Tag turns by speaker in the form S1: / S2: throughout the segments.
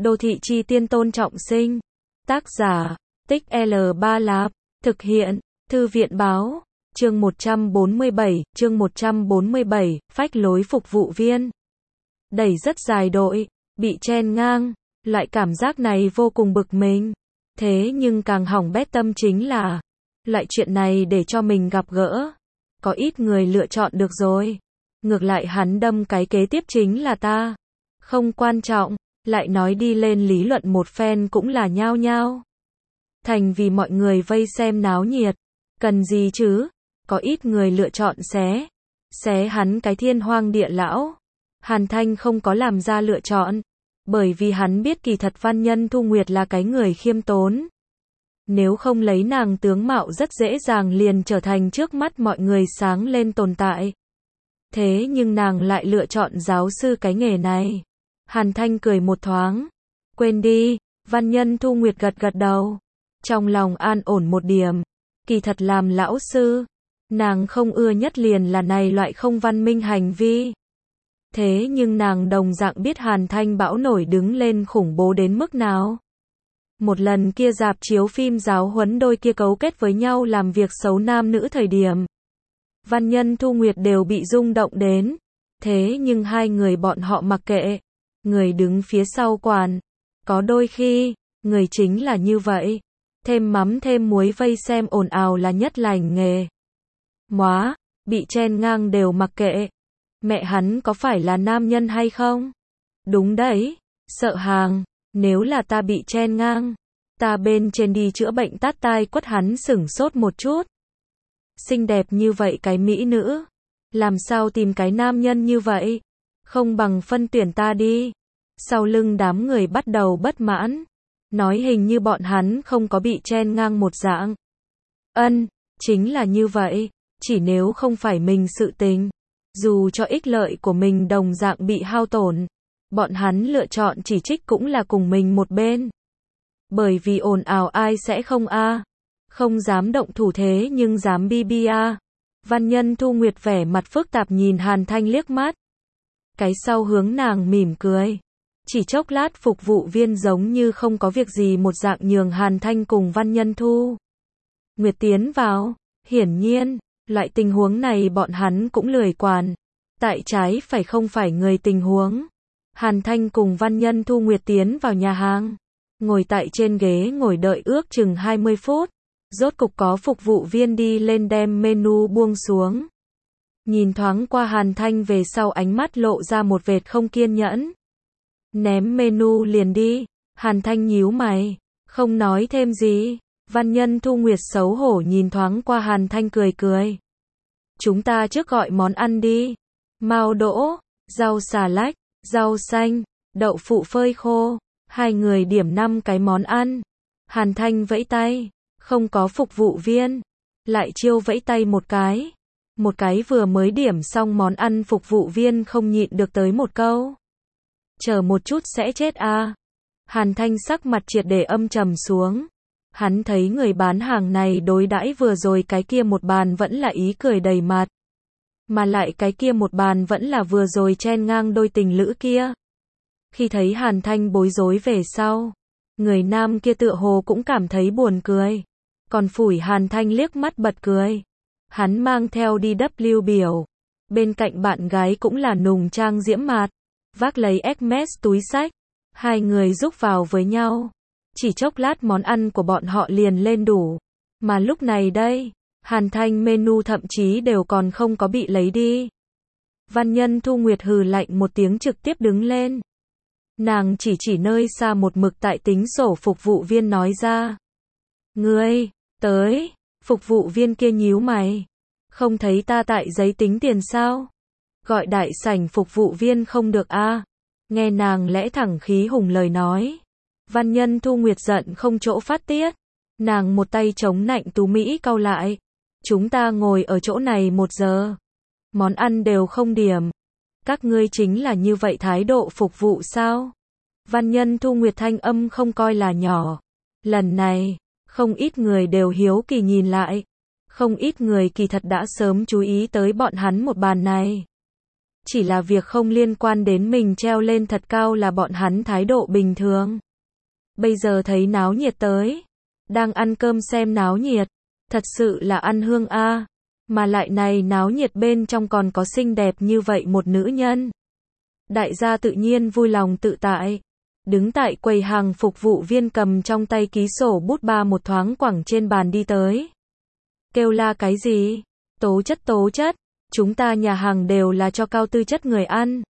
S1: Đô thị chi tiên Tôn Trọng Sinh. Tác giả, Tích L3 Lạp. Thực hiện, Thư viện báo. Chương 147, phách lối phục vụ viên. Đẩy rất dài đội, bị chen ngang, loại cảm giác này vô cùng bực mình. Thế nhưng càng hỏng bét tâm chính là, loại chuyện này để cho mình gặp gỡ. Có ít người lựa chọn được rồi. Ngược lại hắn đâm cái kế tiếp chính là ta. Không quan trọng, lại nói đi lên lý luận một phen cũng là nhao nhao. Thành vì mọi người vây xem náo nhiệt. Cần gì chứ? Có ít người lựa chọn xé hắn cái thiên hoang địa lão. Hàn Thanh không có làm ra lựa chọn. Bởi vì hắn biết kỳ thật Văn Nhân Thu Nguyệt là cái người khiêm tốn. Nếu không lấy nàng tướng mạo rất dễ dàng liền trở thành trước mắt mọi người sáng lên tồn tại. Thế nhưng nàng lại lựa chọn giáo sư cái nghề này. Hàn Thanh cười một thoáng. Quên đi, Văn Nhân Thu Nguyệt gật gật đầu. Trong lòng an ổn một điểm. Kỳ thật làm lão sư, nàng không ưa nhất liền là này loại không văn minh hành vi. Thế nhưng nàng đồng dạng biết Hàn Thanh bão nổi đứng lên khủng bố đến mức nào. Một lần kia rạp chiếu phim giáo huấn đôi kia cấu kết với nhau làm việc xấu nam nữ thời điểm. Văn Nhân Thu Nguyệt đều bị rung động đến. Thế nhưng hai người bọn họ mặc kệ. Người đứng phía sau quản. Có đôi khi, người chính là như vậy. Thêm mắm thêm muối vây xem ồn ào là nhất lành nghề. Móa, bị chen ngang đều mặc kệ. Mẹ hắn có phải là nam nhân hay không? Đúng đấy, sợ hàng, nếu là ta bị chen ngang, ta bên trên đi chữa bệnh tát tai quất hắn sửng sốt một chút. Xinh đẹp như vậy cái mỹ nữ, làm sao tìm cái nam nhân như vậy? Không bằng phân tuyển ta đi. Sau lưng đám người bắt đầu bất mãn. Nói hình như bọn hắn không có bị chen ngang một dạng. Chính là như vậy, chỉ nếu không phải mình sự tình. Dù cho ích lợi của mình đồng dạng bị hao tổn, bọn hắn lựa chọn chỉ trích cũng là cùng mình một bên. Bởi vì ồn ào ai sẽ không không dám động thủ thế nhưng dám BBA. Văn Nhân Thu Nguyệt vẻ mặt phức tạp nhìn Hàn Thanh liếc mắt. Cái sau hướng nàng mỉm cười. Chỉ chốc lát phục vụ viên giống như không có việc gì một dạng nhường Hàn Thanh cùng Văn Nhân Thu Nguyệt tiến vào. Hiển nhiên, loại tình huống này bọn hắn cũng lười quản. Tại trái phải không phải người tình huống. Hàn Thanh cùng Văn Nhân Thu Nguyệt tiến vào nhà hàng. Ngồi tại trên ghế ngồi đợi ước chừng 20 phút. Rốt cục có phục vụ viên đi lên đem menu buông xuống. Nhìn thoáng qua Hàn Thanh về sau ánh mắt lộ ra một vệt không kiên nhẫn. Ném menu liền đi. Hàn Thanh nhíu mày, không nói thêm gì. Văn Nhân Thu Nguyệt xấu hổ nhìn thoáng qua Hàn Thanh cười cười. Chúng ta trước gọi món ăn đi. Mao đỗ, rau xà lách, rau xanh, đậu phụ phơi khô. Hai người điểm 5 cái món ăn. Hàn Thanh vẫy tay, không có phục vụ viên. Lại chiêu vẫy tay một cái. Một cái vừa mới điểm xong món ăn phục vụ viên không nhịn được tới một câu. Chờ một chút sẽ chết à. Hàn Thanh sắc mặt triệt để âm trầm xuống. Hắn thấy người bán hàng này đối đãi vừa rồi cái kia một bàn vẫn là ý cười đầy mặt. Mà lại cái kia một bàn vẫn là vừa rồi chen ngang đôi tình lữ kia. Khi thấy Hàn Thanh bối rối về sau, người nam kia tựa hồ cũng cảm thấy buồn cười. Còn phủi Hàn Thanh liếc mắt bật cười. Hắn mang theo đi W biểu. Bên cạnh bạn gái cũng là nùng trang diễm mạt. Vác lấy Hermes túi xách. Hai người rúc vào với nhau. Chỉ chốc lát món ăn của bọn họ liền lên đủ. Mà lúc này đây, Hàn Thanh menu thậm chí đều còn không có bị lấy đi. Văn Nhân Thu Nguyệt hừ lạnh một tiếng trực tiếp đứng lên. Nàng chỉ nơi xa một mực tại tính sổ phục vụ viên nói ra. Ngươi, tới. Phục vụ viên kia nhíu mày. Không thấy ta tại giấy tính tiền sao? Gọi đại sảnh phục vụ viên không được Nghe nàng lẽ thẳng khí hùng lời nói. Văn Nhân Thu Nguyệt giận không chỗ phát tiết. Nàng một tay chống nạnh tú mỹ cau lại. Chúng ta ngồi ở chỗ này 1 giờ. Món ăn đều không điểm. Các ngươi chính là như vậy thái độ phục vụ sao? Văn Nhân Thu Nguyệt thanh âm không coi là nhỏ. Lần này, không ít người đều hiếu kỳ nhìn lại. Không ít người kỳ thật đã sớm chú ý tới bọn hắn một bàn này. chỉ là việc không liên quan đến mình treo lên thật cao là bọn hắn thái độ bình thường. Bây giờ thấy náo nhiệt tới, đang ăn cơm xem náo nhiệt, thật sự là ăn hương a, mà lại này náo nhiệt bên trong còn có xinh đẹp như vậy một nữ nhân. Đại gia tự nhiên vui lòng tự tại. Đứng tại quầy hàng phục vụ viên cầm trong tay ký sổ bút ba một thoáng quẳng trên bàn đi tới. Kêu la cái gì? Tố chất, chúng ta nhà hàng đều là cho cao tư chất người ăn.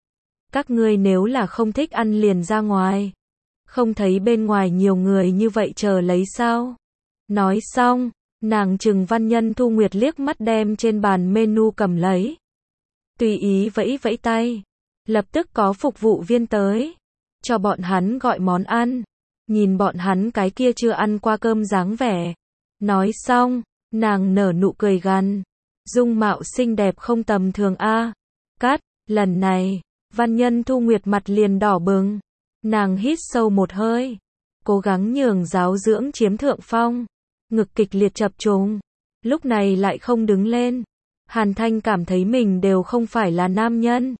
S1: Các ngươi nếu là không thích ăn liền ra ngoài. Không thấy bên ngoài nhiều người như vậy chờ lấy sao? Nói xong, nàng trừng Văn Nhân Thu Nguyệt liếc mắt đem trên bàn menu cầm lấy. Tùy ý vẫy vẫy tay. Lập tức có phục vụ viên tới. Cho bọn hắn gọi món ăn. Nhìn bọn hắn cái kia chưa ăn qua cơm dáng vẻ. Nói xong, nàng nở nụ cười gằn. Dung mạo xinh đẹp không tầm thường a. Cắt, lần này, Văn Nhân Thu Nguyệt mặt liền đỏ bừng. Nàng hít sâu một hơi. Cố gắng nhường giáo dưỡng chiếm thượng phong. Ngực kịch liệt chập trùng. Lúc này lại không đứng lên. Hàn Thanh cảm thấy mình đều không phải là nam nhân.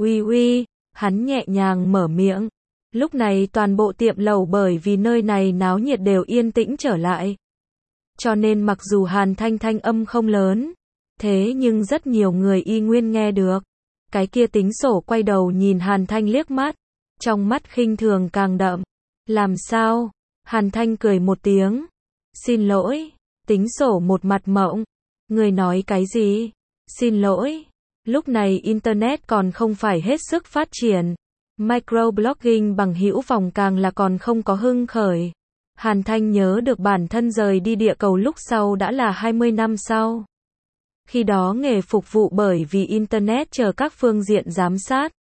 S1: Uy, hắn nhẹ nhàng mở miệng. Lúc này toàn bộ tiệm lẩu bởi vì nơi này náo nhiệt đều yên tĩnh trở lại. Cho nên mặc dù Hàn Thanh thanh âm không lớn, thế nhưng rất nhiều người y nguyên nghe được. Cái kia tính sổ quay đầu nhìn Hàn Thanh liếc mắt, trong mắt khinh thường càng đậm. Làm sao? Hàn Thanh cười một tiếng. Xin lỗi. Tính sổ một mặt mộng. Người nói cái gì? Xin lỗi. Lúc này Internet còn không phải hết sức phát triển. Microblogging bằng hữu vòng càng là còn không có hưng khởi. Hàn Thanh nhớ được bản thân rời đi địa cầu lúc sau đã là 20 năm sau. Khi đó nghề phục vụ bởi vì Internet chờ các phương diện giám sát.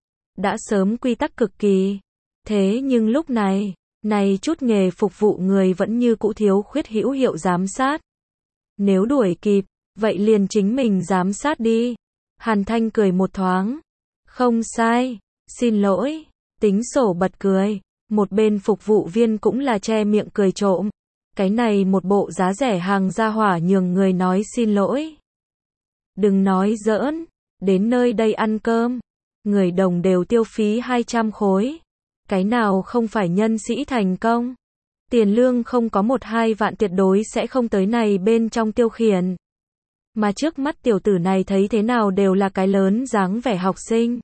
S1: Đã sớm quy tắc cực kỳ. Thế nhưng lúc này chút nghề phục vụ người vẫn như cũ thiếu khuyết hữu hiệu giám sát. Nếu đuổi kịp, vậy liền chính mình giám sát đi. Hàn Thanh cười một thoáng. Không sai, xin lỗi. Tính sổ bật cười. Một bên phục vụ viên cũng là che miệng cười trộm. Cái này một bộ giá rẻ hàng gia hỏa nhường người nói xin lỗi. Đừng nói giỡn, đến nơi đây ăn cơm. Người đồng đều tiêu phí 200 khối. Cái nào không phải nhân sĩ thành công. Tiền lương không có 1-2 vạn tuyệt đối sẽ không tới này bên trong tiêu khiển. Mà trước mắt tiểu tử này thấy thế nào đều là cái lớn dáng vẻ học sinh.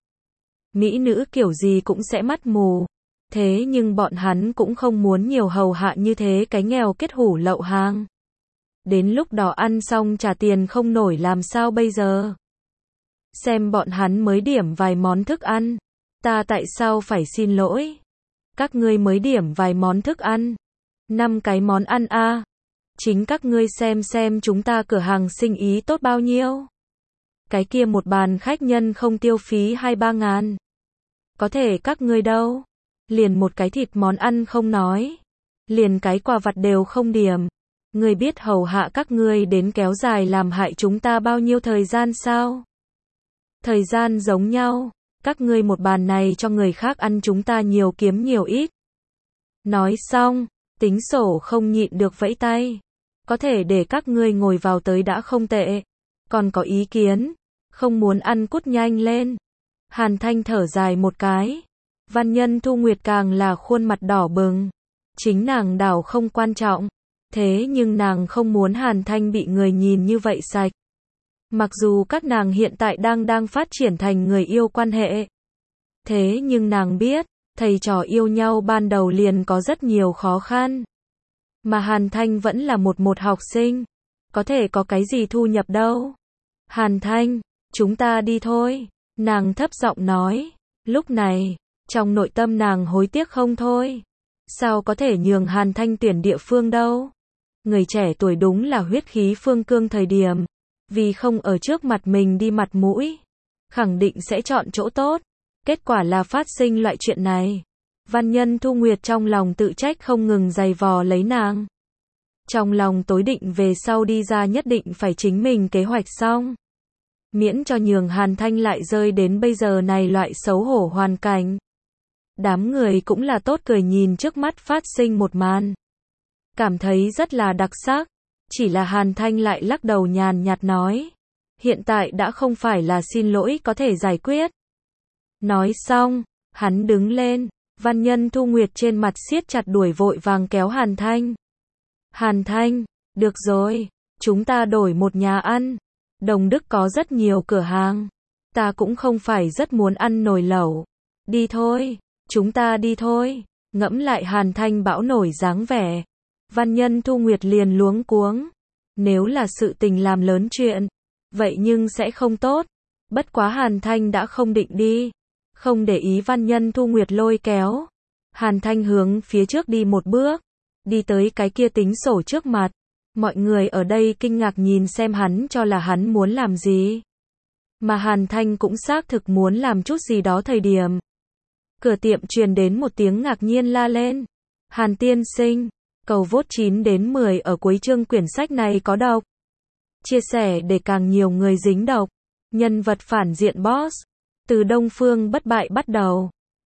S1: Mỹ nữ kiểu gì cũng sẽ mắt mù. Thế nhưng bọn hắn cũng không muốn nhiều hầu hạ như thế cái nghèo kết hủ lậu hàng. Đến lúc đó ăn xong trả tiền không nổi làm sao bây giờ? Xem bọn hắn mới điểm vài món thức ăn. Ta tại sao phải xin lỗi? Các ngươi mới điểm vài món thức ăn. 5 cái món ăn a. Chính các ngươi xem chúng ta cửa hàng sinh ý tốt bao nhiêu. Cái kia một bàn khách nhân không tiêu phí 2-3 ngàn. Có thể các ngươi đâu. Liền một cái thịt món ăn không nói. Liền cái quà vặt đều không điểm. Ngươi biết hầu hạ các ngươi đến kéo dài làm hại chúng ta bao nhiêu thời gian sao? Thời gian giống nhau. Các ngươi một bàn này cho người khác ăn chúng ta nhiều kiếm nhiều ít. Nói xong, tính sổ không nhịn được vẫy tay. Có thể để các ngươi ngồi vào tới đã không tệ. Còn có ý kiến, không muốn ăn cút nhanh lên. Hàn Thanh thở dài một cái. Văn Nhân Thu Nguyệt càng là khuôn mặt đỏ bừng. Chính nàng đảo không quan trọng. Thế nhưng nàng không muốn Hàn Thanh bị người nhìn như vậy sạch. Mặc dù các nàng hiện tại đang phát triển thành người yêu quan hệ. Thế nhưng nàng biết, thầy trò yêu nhau ban đầu liền có rất nhiều khó khăn. Mà Hàn Thanh vẫn là một học sinh. Có thể có cái gì thu nhập đâu. Hàn Thanh, chúng ta đi thôi. Nàng thấp giọng nói. Lúc này, trong nội tâm nàng hối tiếc không thôi. Sao có thể nhường Hàn Thanh tuyển địa phương đâu. Người trẻ tuổi đúng là huyết khí phương cương thời điểm. Vì không ở trước mặt mình đi mặt mũi. Khẳng định sẽ chọn chỗ tốt. Kết quả là phát sinh loại chuyện này. Văn Nhân Thu Nguyệt trong lòng tự trách không ngừng giày vò lấy nàng. Trong lòng tối định về sau đi ra nhất định phải chính mình kế hoạch xong. Miễn cho nhường Hàn Thanh lại rơi đến bây giờ này loại xấu hổ hoàn cảnh. Đám người cũng là tốt cười nhìn trước mắt phát sinh một màn. Cảm thấy rất là đặc sắc. Chỉ là Hàn Thanh lại lắc đầu nhàn nhạt nói. Hiện tại đã không phải là xin lỗi có thể giải quyết. Nói xong, hắn đứng lên, Văn Nhân Thu Nguyệt trên mặt siết chặt đuổi vội vàng kéo Hàn Thanh. Hàn Thanh, được rồi, chúng ta đổi một nhà ăn. Đồng Đức có rất nhiều cửa hàng. Ta cũng không phải rất muốn ăn nồi lẩu. Đi thôi, chúng ta đi thôi. Ngẫm lại Hàn Thanh bão nổi dáng vẻ. Văn Nhân Thu Nguyệt liền luống cuống. Nếu là sự tình làm lớn chuyện, vậy nhưng sẽ không tốt. Bất quá Hàn Thanh đã không định đi. Không để ý Văn Nhân Thu Nguyệt lôi kéo. Hàn Thanh hướng phía trước đi một bước. Đi tới cái kia tính sổ trước mặt. Mọi người ở đây kinh ngạc nhìn xem hắn cho là hắn muốn làm gì. Mà Hàn Thanh cũng xác thực muốn làm chút gì đó thời điểm. Cửa tiệm truyền đến một tiếng ngạc nhiên la lên. Hàn tiên sinh, cầu vote 9 đến 10 ở cuối chương quyển sách này có độc. Chia sẻ để càng nhiều người dính độc. Nhân vật phản diện boss. Từ Đông Phương Bất Bại bắt đầu.